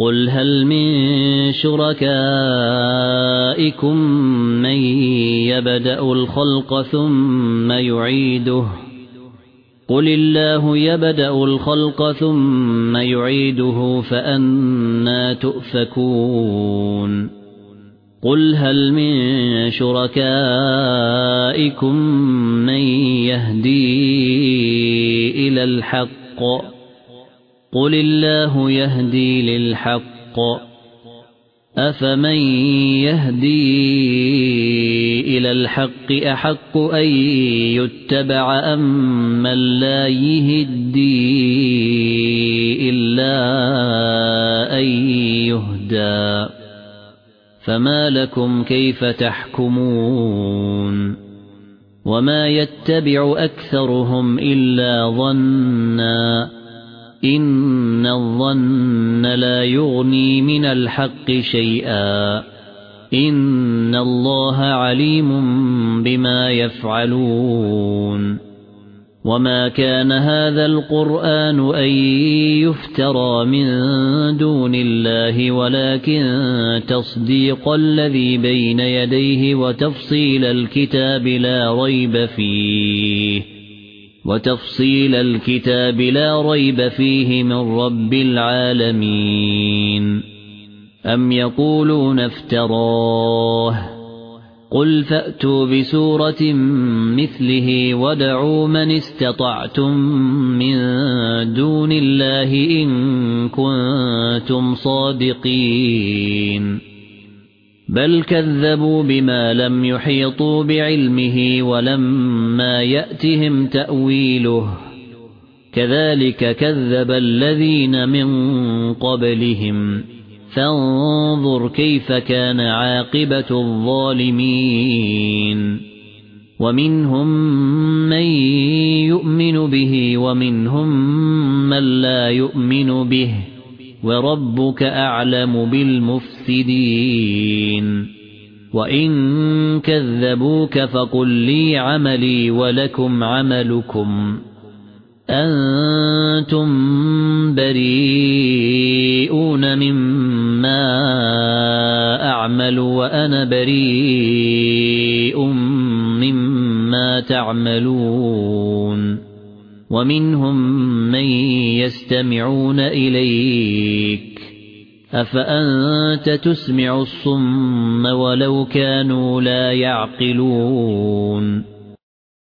قل هل من شركائكم من يبدأ الخلق ثم يعيده قل الله يبدأ الخلق ثم يعيده فأنى تؤفكون قل هل من شركائكم من يهدي إلى الحق قل الله يهدي للحق أفمن يهدي إلى الحق أحق أن يتبع أم من لا يهدي إلا أن يهدى فما لكم كيف تحكمون وما يتبع أكثرهم إلا ظنا إن الظن لا يغني من الحق شيئا إن الله عليم بما يفعلون وما كان هذا القرآن أن يفترى من دون الله ولكن تصديق الذي بين يديه وتفصيل الكتاب لا ريب فيه من رب العالمين أم يقولون افتراه قل فأتوا بسورة مثله وادعوا من استطعتم من دون الله إن كنتم صادقين بل كذبوا بما لم يحيطوا بعلمه ولما يأتهم تأويله كذلك كذب الذين من قبلهم فانظر كيف كان عاقبة الظالمين ومنهم من يؤمن به ومنهم من لا يؤمن به وربك أعلم بالمفسدين وإن كذبوك فقل لي عملي ولكم عملكم أنتم بريئون مما أعمل وأنا بريء مما تعملون ومنهم من يستمعون إليك أفأنت تسمع الصم ولو كانوا لا يعقلون